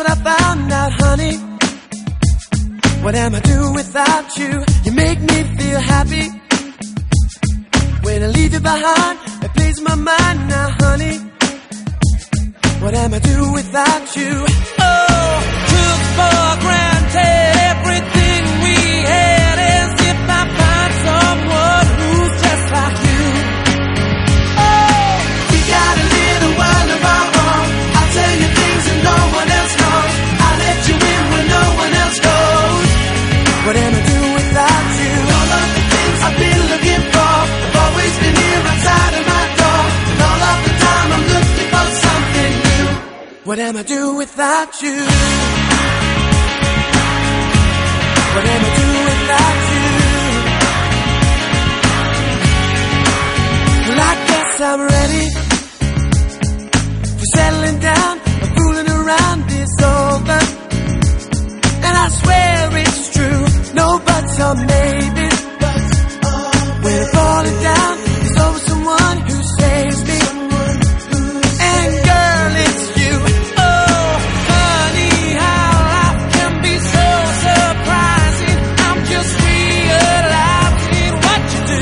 what I found out, honey. What am I doing without you? You make me feel happy. When I leave you behind, it plays my mind now, honey. What am I doing without you? Oh, took for granted everything we had, as if I find someone who's just like you. Oh, we got a little world of our own. I'll tell you things that no one else knows. I'll let you in when no one else goes. What am I doing without you? All of the things I've been looking for have always been here outside of my door. And all of the time I'm looking for something new. What am I doing without you? What am I doing without you? Well, I guess I'm ready for settling down. But fooling around is over. And I swear it's true. No buts or maybes. When I'm falling down, there's always someone who saves me. And girl, it's you. Oh, honey, how life can be so surprising. I'm just realizing what you do.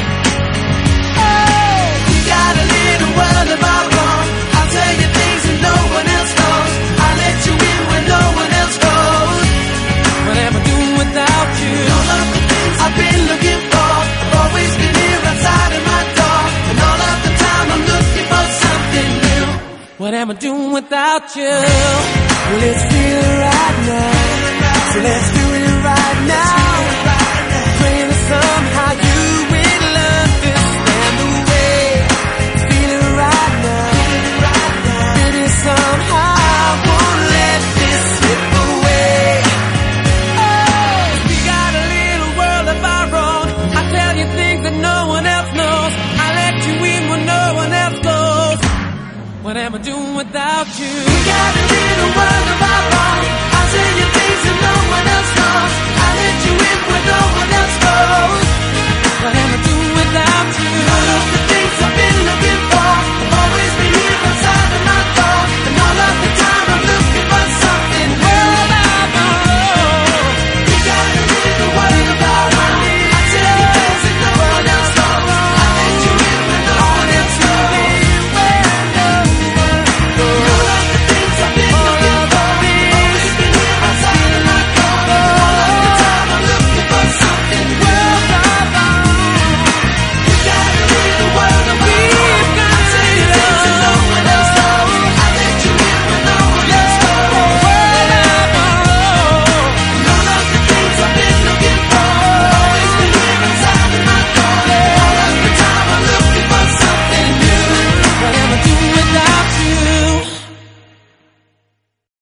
Oh, we got a little world of our own. I'll tell you things that no one else knows. I'll let you in when no one else goes. What am I doing without you? All of the things I've been looking for have always been here outside of my door. And all of the time I'm looking for something new. What am I doing without you? Well, let's feel it right now. So let's do it right now. Praying that somehow you will understand the way. Feel it right now. Maybe somehow I won't let this slip away. Oh, we got a little world of our own. I tell you things that no one else knows. I let you in when no one else goes. What am I doing without you? We got